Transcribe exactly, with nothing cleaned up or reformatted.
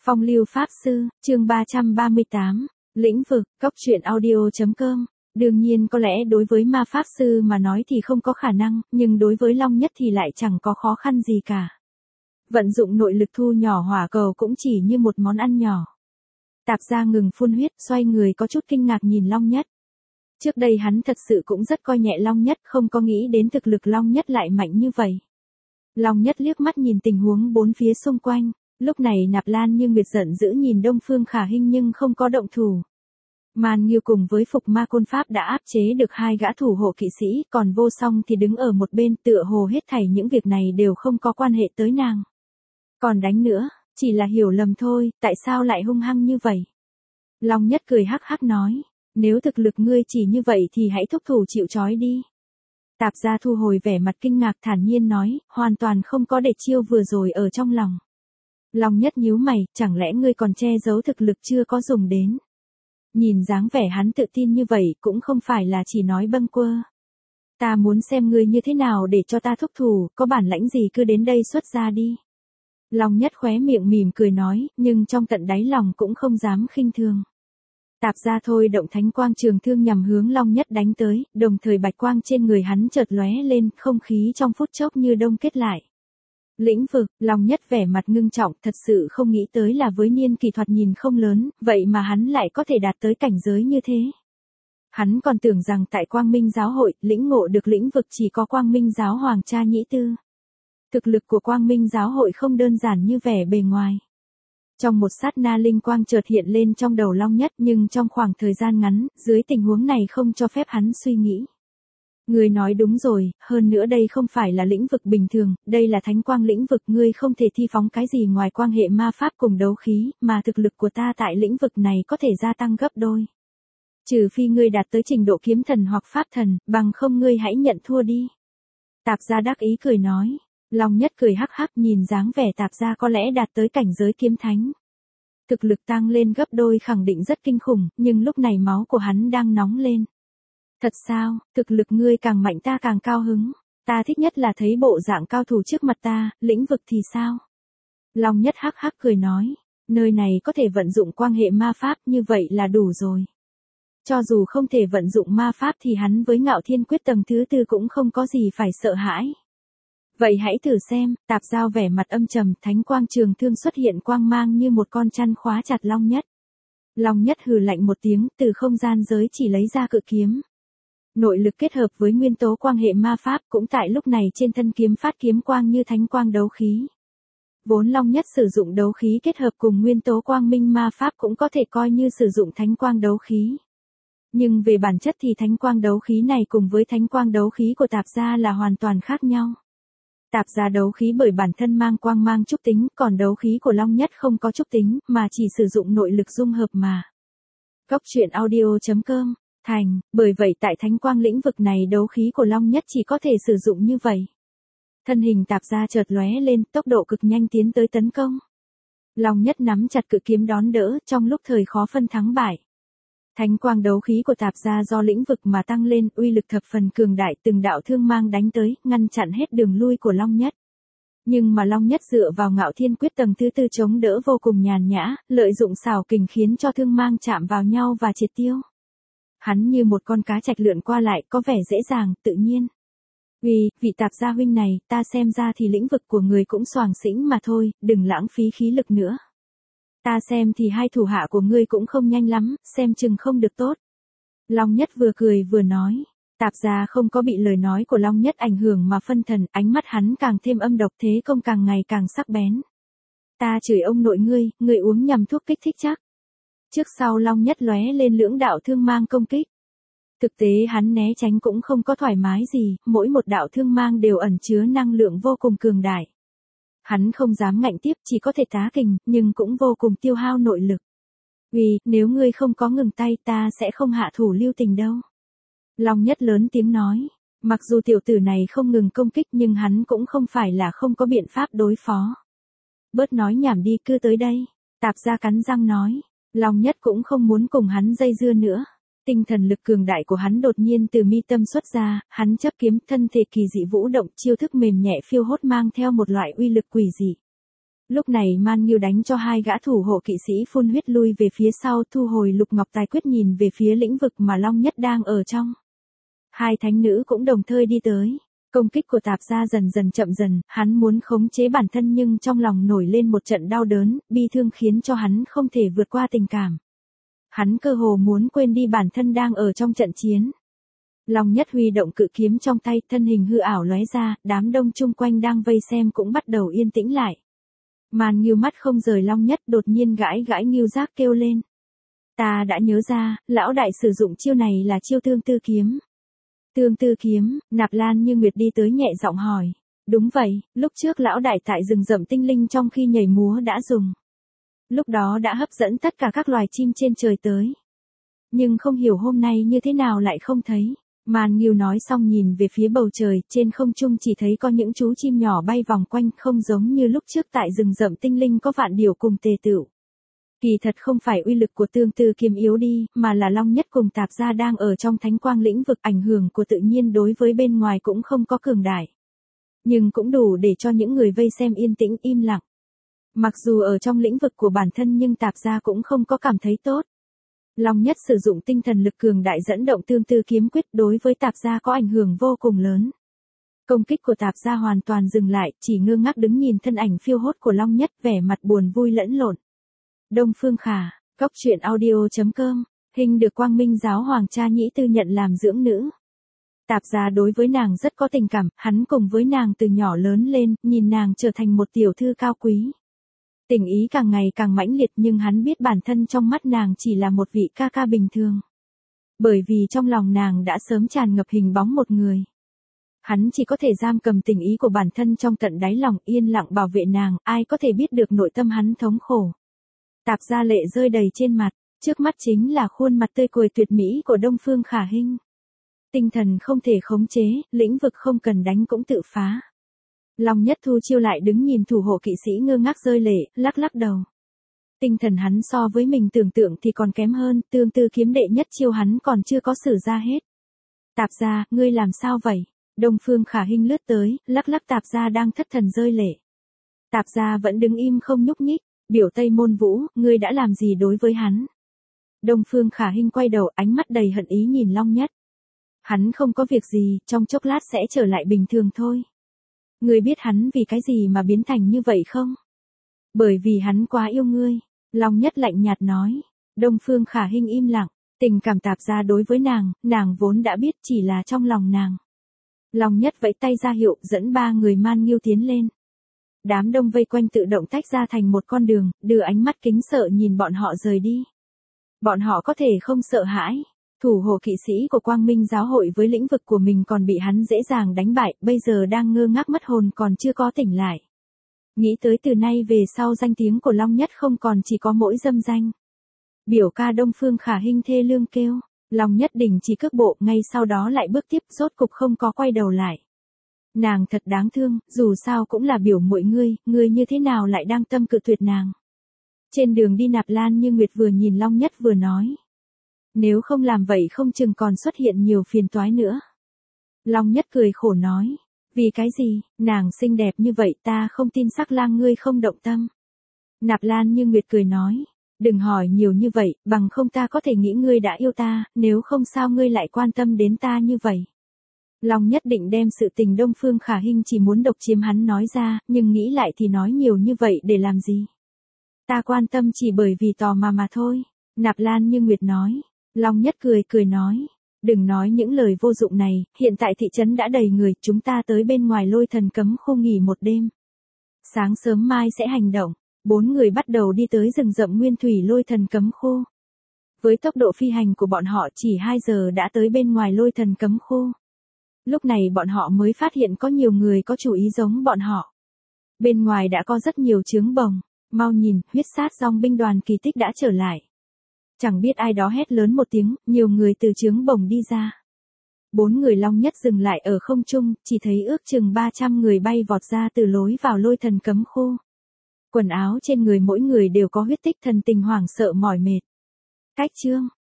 Phong lưu Pháp Sư, chương ba trăm ba mươi tám, lĩnh vực, góc truyện audio.com. Đương nhiên có lẽ đối với ma Pháp Sư mà nói thì không có khả năng, nhưng đối với Long Nhất thì lại chẳng có khó khăn gì cả. Vận dụng nội lực thu nhỏ hỏa cầu cũng chỉ như một món ăn nhỏ. Tạp gia ngừng phun huyết, xoay người có chút kinh ngạc nhìn Long Nhất. Trước đây hắn thật sự cũng rất coi nhẹ Long Nhất, không có nghĩ đến thực lực Long Nhất lại mạnh như vậy. Long Nhất liếc mắt nhìn tình huống bốn phía xung quanh. Lúc này Nạp Lan Như Nguyệt giận dữ nhìn Đông Phương Khả Hinh nhưng không có động thủ. Man Nghiêu cùng với Phục Ma Côn Pháp đã áp chế được hai gã thủ hộ kỵ sĩ, còn Vô Song thì đứng ở một bên, tựa hồ hết thảy những việc này đều không có quan hệ tới nàng. Còn đánh nữa, chỉ là hiểu lầm thôi, tại sao lại hung hăng như vậy? Long Nhất cười hắc hắc nói, nếu thực lực ngươi chỉ như vậy thì hãy thúc thủ chịu trói đi. Tạp gia thu hồi vẻ mặt kinh ngạc thản nhiên nói, hoàn toàn không có để chiêu vừa rồi ở trong lòng. Long Nhất nhíu mày, chẳng lẽ ngươi còn che giấu thực lực chưa có dùng đến? Nhìn dáng vẻ hắn tự tin như vậy cũng không phải là chỉ nói bâng quơ. Ta muốn xem ngươi như thế nào để cho ta thúc thủ, có bản lãnh gì cứ đến đây xuất ra đi. Long Nhất khóe miệng mỉm cười nói, nhưng trong tận đáy lòng cũng không dám khinh thường. Tạp gia thôi động thánh quang trường thương nhằm hướng Long Nhất đánh tới, đồng thời bạch quang trên người hắn chợt lóe lên, không khí trong phút chốc như đông kết lại. Lĩnh vực, Long Nhất vẻ mặt ngưng trọng, thật sự không nghĩ tới là với niên kỳ thoạt nhìn không lớn, vậy mà hắn lại có thể đạt tới cảnh giới như thế. Hắn còn tưởng rằng tại Quang Minh giáo hội, lĩnh ngộ được lĩnh vực chỉ có Quang Minh giáo hoàng cha nhĩ tư. Thực lực của Quang Minh giáo hội không đơn giản như vẻ bề ngoài. Trong một sát na linh quang chợt hiện lên trong đầu Long Nhất, nhưng trong khoảng thời gian ngắn, dưới tình huống này không cho phép hắn suy nghĩ. Ngươi nói đúng rồi, hơn nữa đây không phải là lĩnh vực bình thường, đây là thánh quang lĩnh vực, ngươi không thể thi phóng cái gì ngoài quan hệ ma pháp cùng đấu khí, mà thực lực của ta tại lĩnh vực này có thể gia tăng gấp đôi. Trừ phi ngươi đạt tới trình độ kiếm thần hoặc pháp thần, bằng không ngươi hãy nhận thua đi. Tạp gia đắc ý cười nói. Long Nhất cười hắc hắc nhìn dáng vẻ tạp gia có lẽ đạt tới cảnh giới kiếm thánh. Thực lực tăng lên gấp đôi khẳng định rất kinh khủng, nhưng lúc này máu của hắn đang nóng lên. Thật sao, thực lực ngươi càng mạnh ta càng cao hứng. Ta thích nhất là thấy bộ dạng cao thủ trước mặt ta, lĩnh vực thì sao? Long Nhất hắc hắc cười nói, nơi này có thể vận dụng quan hệ ma pháp như vậy là đủ rồi. Cho dù không thể vận dụng ma pháp thì hắn với Ngạo Thiên Quyết tầng thứ tư cũng không có gì phải sợ hãi. Vậy hãy thử xem, tạp giao vẻ mặt âm trầm, thánh quang trường thương xuất hiện quang mang như một con chăn khóa chặt Long Nhất. Long Nhất hừ lạnh một tiếng, từ không gian giới chỉ lấy ra cự kiếm. Nội lực kết hợp với nguyên tố quang hệ ma pháp cũng tại lúc này trên thân kiếm phát kiếm quang như thánh quang đấu khí. Vốn Long Nhất sử dụng đấu khí kết hợp cùng nguyên tố quang minh ma pháp cũng có thể coi như sử dụng thánh quang đấu khí. Nhưng về bản chất thì thánh quang đấu khí này cùng với thánh quang đấu khí của tạp gia là hoàn toàn khác nhau. Tạp gia đấu khí bởi bản thân mang quang mang trúc tính, còn đấu khí của Long Nhất không có trúc tính, mà chỉ sử dụng nội lực dung hợp mà. Góc truyện audio.com, thành, bởi vậy tại thánh quang lĩnh vực này đấu khí của Long Nhất chỉ có thể sử dụng như vậy. Thân hình tạp gia chợt lóe lên, tốc độ cực nhanh tiến tới tấn công. Long Nhất nắm chặt cự kiếm đón đỡ, trong lúc thời khó phân thắng bại. Thánh quang đấu khí của tạp gia do lĩnh vực mà tăng lên, uy lực thập phần cường đại, từng đạo thương mang đánh tới, ngăn chặn hết đường lui của Long Nhất. Nhưng mà Long Nhất dựa vào Ngạo Thiên Quyết tầng thứ tư chống đỡ vô cùng nhàn nhã, lợi dụng xảo kình khiến cho thương mang chạm vào nhau và triệt tiêu. Hắn như một con cá trạch lượn qua lại, có vẻ dễ dàng, tự nhiên. Vì, vị tạp gia huynh này, ta xem ra thì lĩnh vực của người cũng xoàng xĩnh mà thôi, đừng lãng phí khí lực nữa. Ta xem thì hai thủ hạ của ngươi cũng không nhanh lắm, xem chừng không được tốt. Long Nhất vừa cười vừa nói. Tạp gia không có bị lời nói của Long Nhất ảnh hưởng mà phân thần, ánh mắt hắn càng thêm âm độc, thế công càng ngày càng sắc bén. Ta chửi ông nội ngươi, ngươi uống nhầm thuốc kích thích chắc. Trước sau Long Nhất lóe lên lưỡng đạo thương mang công kích. Thực tế hắn né tránh cũng không có thoải mái gì, mỗi một đạo thương mang đều ẩn chứa năng lượng vô cùng cường đại. Hắn không dám ngạnh tiếp, chỉ có thể tá kình, nhưng cũng vô cùng tiêu hao nội lực. Vì, nếu ngươi không có ngừng tay ta sẽ không hạ thủ lưu tình đâu. Long Nhất lớn tiếng nói, mặc dù tiểu tử này không ngừng công kích nhưng hắn cũng không phải là không có biện pháp đối phó. Bớt nói nhảm đi, cứ tới đây. Tạp gia cắn răng nói, Long Nhất cũng không muốn cùng hắn dây dưa nữa. Tinh thần lực cường đại của hắn đột nhiên từ mi tâm xuất ra, hắn chấp kiếm, thân thể kỳ dị vũ động, chiêu thức mềm nhẹ phiêu hốt mang theo một loại uy lực quỷ dị. Lúc này Man Nghiêu đánh cho hai gã thủ hộ kỵ sĩ phun huyết lui về phía sau, thu hồi lục ngọc tài quyết, nhìn về phía lĩnh vực mà Long Nhất đang ở trong. Hai thánh nữ cũng đồng thời đi tới. Công kích của tạp gia dần dần chậm dần, hắn muốn khống chế bản thân nhưng trong lòng nổi lên một trận đau đớn, bi thương khiến cho hắn không thể vượt qua tình cảm. Hắn cơ hồ muốn quên đi bản thân đang ở trong trận chiến. Long Nhất huy động cự kiếm trong tay, thân hình hư ảo lóe ra, đám đông chung quanh đang vây xem cũng bắt đầu yên tĩnh lại. Man Nghiêu mắt không rời Long Nhất, đột nhiên gãi gãi Nghiêu giác kêu lên. Ta đã nhớ ra, lão đại sử dụng chiêu này là chiêu tương tư kiếm. Tương tư kiếm, Nạp Lan Như Nguyệt đi tới nhẹ giọng hỏi. Đúng vậy, lúc trước lão đại tại rừng rậm tinh linh trong khi nhảy múa đã dùng. Lúc đó đã hấp dẫn tất cả các loài chim trên trời tới. Nhưng không hiểu hôm nay như thế nào lại không thấy. Man Nghiêu nói xong nhìn về phía bầu trời, trên không trung chỉ thấy có những chú chim nhỏ bay vòng quanh, không giống như lúc trước tại rừng rậm tinh linh có vạn điểu cùng tề tựu. Kỳ thật không phải uy lực của tương tư kiếm yếu đi, mà là Long Nhất cùng tạp gia đang ở trong thánh quang lĩnh vực, ảnh hưởng của tự nhiên đối với bên ngoài cũng không có cường đại. Nhưng cũng đủ để cho những người vây xem yên tĩnh im lặng. Mặc dù ở trong lĩnh vực của bản thân nhưng tạp gia cũng không có cảm thấy tốt. Long Nhất sử dụng tinh thần lực cường đại dẫn động tương tư kiếm quyết, đối với tạp gia có ảnh hưởng vô cùng lớn. Công kích của tạp gia hoàn toàn dừng lại, chỉ ngơ ngác đứng nhìn thân ảnh phiêu hốt của Long Nhất, vẻ mặt buồn vui lẫn lộn. Đông Phương Khả, Cốc Truyện Audio chấm com, Hình được Quang Minh Giáo Hoàng cha Nhĩ Tư nhận làm dưỡng nữ. Tạp gia đối với nàng rất có tình cảm, hắn cùng với nàng từ nhỏ lớn lên, nhìn nàng trở thành một tiểu thư cao quý. Tình ý càng ngày càng mãnh liệt, nhưng hắn biết bản thân trong mắt nàng chỉ là một vị ca ca bình thường. Bởi vì trong lòng nàng đã sớm tràn ngập hình bóng một người. Hắn chỉ có thể giam cầm tình ý của bản thân trong tận đáy lòng, yên lặng bảo vệ nàng, ai có thể biết được nội tâm hắn thống khổ. Tạp gia lệ rơi đầy trên mặt, trước mắt chính là khuôn mặt tươi cười tuyệt mỹ của Đông Phương Khả Hinh. Tinh thần không thể khống chế, lĩnh vực không cần đánh cũng tự phá. Long Nhất thu chiêu lại đứng nhìn thủ hộ kỵ sĩ ngơ ngác rơi lệ, lắc lắc đầu. Tinh thần hắn so với mình tưởng tượng thì còn kém hơn, tương tư kiếm đệ nhất chiêu hắn còn chưa có sử ra hết. Tạp gia, ngươi làm sao vậy? Đông Phương Khả Hinh lướt tới, lắc lắc tạp gia đang thất thần rơi lệ. Tạp gia vẫn đứng im không nhúc nhích. Biểu Tây Môn Vũ, ngươi đã làm gì đối với hắn? Đông Phương Khả Hinh quay đầu, ánh mắt đầy hận ý nhìn Long Nhất. Hắn không có việc gì, trong chốc lát sẽ trở lại bình thường thôi. Ngươi biết hắn vì cái gì mà biến thành như vậy không? Bởi vì hắn quá yêu ngươi. Long Nhất lạnh nhạt nói. Đông Phương Khả Hinh im lặng, tình cảm tạp gia đối với nàng, nàng vốn đã biết, chỉ là trong lòng nàng. Long Nhất vẫy tay ra hiệu, dẫn ba người Man Nghiêu tiến lên. Đám đông vây quanh tự động tách ra thành một con đường, đưa ánh mắt kính sợ nhìn bọn họ rời đi. Bọn họ có thể không sợ hãi. Thủ hộ kỵ sĩ của Quang Minh Giáo hội với lĩnh vực của mình còn bị hắn dễ dàng đánh bại, bây giờ đang ngơ ngác mất hồn còn chưa có tỉnh lại. Nghĩ tới từ nay về sau danh tiếng của Long Nhất không còn chỉ có mỗi dâm danh. Biểu ca Đông Phương Khả Hinh thê lương kêu. Long Nhất đình chỉ cước bộ, ngay sau đó lại bước tiếp, rốt cục không có quay đầu lại. Nàng thật đáng thương, dù sao cũng là biểu muội ngươi, ngươi như thế nào lại đang tâm cự tuyệt nàng. Trên đường đi Nạp Lan Như Nguyệt vừa nhìn Long Nhất vừa nói. Nếu không làm vậy không chừng còn xuất hiện nhiều phiền toái nữa. Long Nhất cười khổ nói. Vì cái gì, nàng xinh đẹp như vậy ta không tin Sắc Lang ngươi không động tâm. Nạp Lan Như Nguyệt cười nói. Đừng hỏi nhiều như vậy, bằng không ta có thể nghĩ ngươi đã yêu ta, nếu không sao ngươi lại quan tâm đến ta như vậy. Long Nhất định đem sự tình Đông Phương Khả Hinh chỉ muốn độc chiếm hắn nói ra, nhưng nghĩ lại thì nói nhiều như vậy để làm gì? Ta quan tâm chỉ bởi vì tò mò mà thôi. Nạp Lan Như Nguyệt nói. Long Nhất cười cười nói. Đừng nói những lời vô dụng này, hiện tại thị trấn đã đầy người, chúng ta tới bên ngoài Lôi Thần Cấm Khu nghỉ một đêm. Sáng sớm mai sẽ hành động. Bốn người bắt đầu đi tới rừng rậm nguyên thủy Lôi Thần Cấm Khu. Với tốc độ phi hành của bọn họ chỉ hai giờ đã tới bên ngoài Lôi Thần Cấm Khu. Lúc này bọn họ mới phát hiện có nhiều người có chủ ý giống bọn họ. Bên ngoài đã có rất nhiều chướng bồng, mau nhìn, huyết sát dòng binh đoàn kỳ tích đã trở lại. Chẳng biết ai đó hét lớn một tiếng, nhiều người từ chướng bồng đi ra. Bốn người Long Nhất dừng lại ở không trung, chỉ thấy ước chừng ba trăm người bay vọt ra từ lối vào Lôi Thần Cấm Khu. Quần áo trên người mỗi người đều có huyết tích, thần tình hoảng sợ mỏi mệt. Cách chương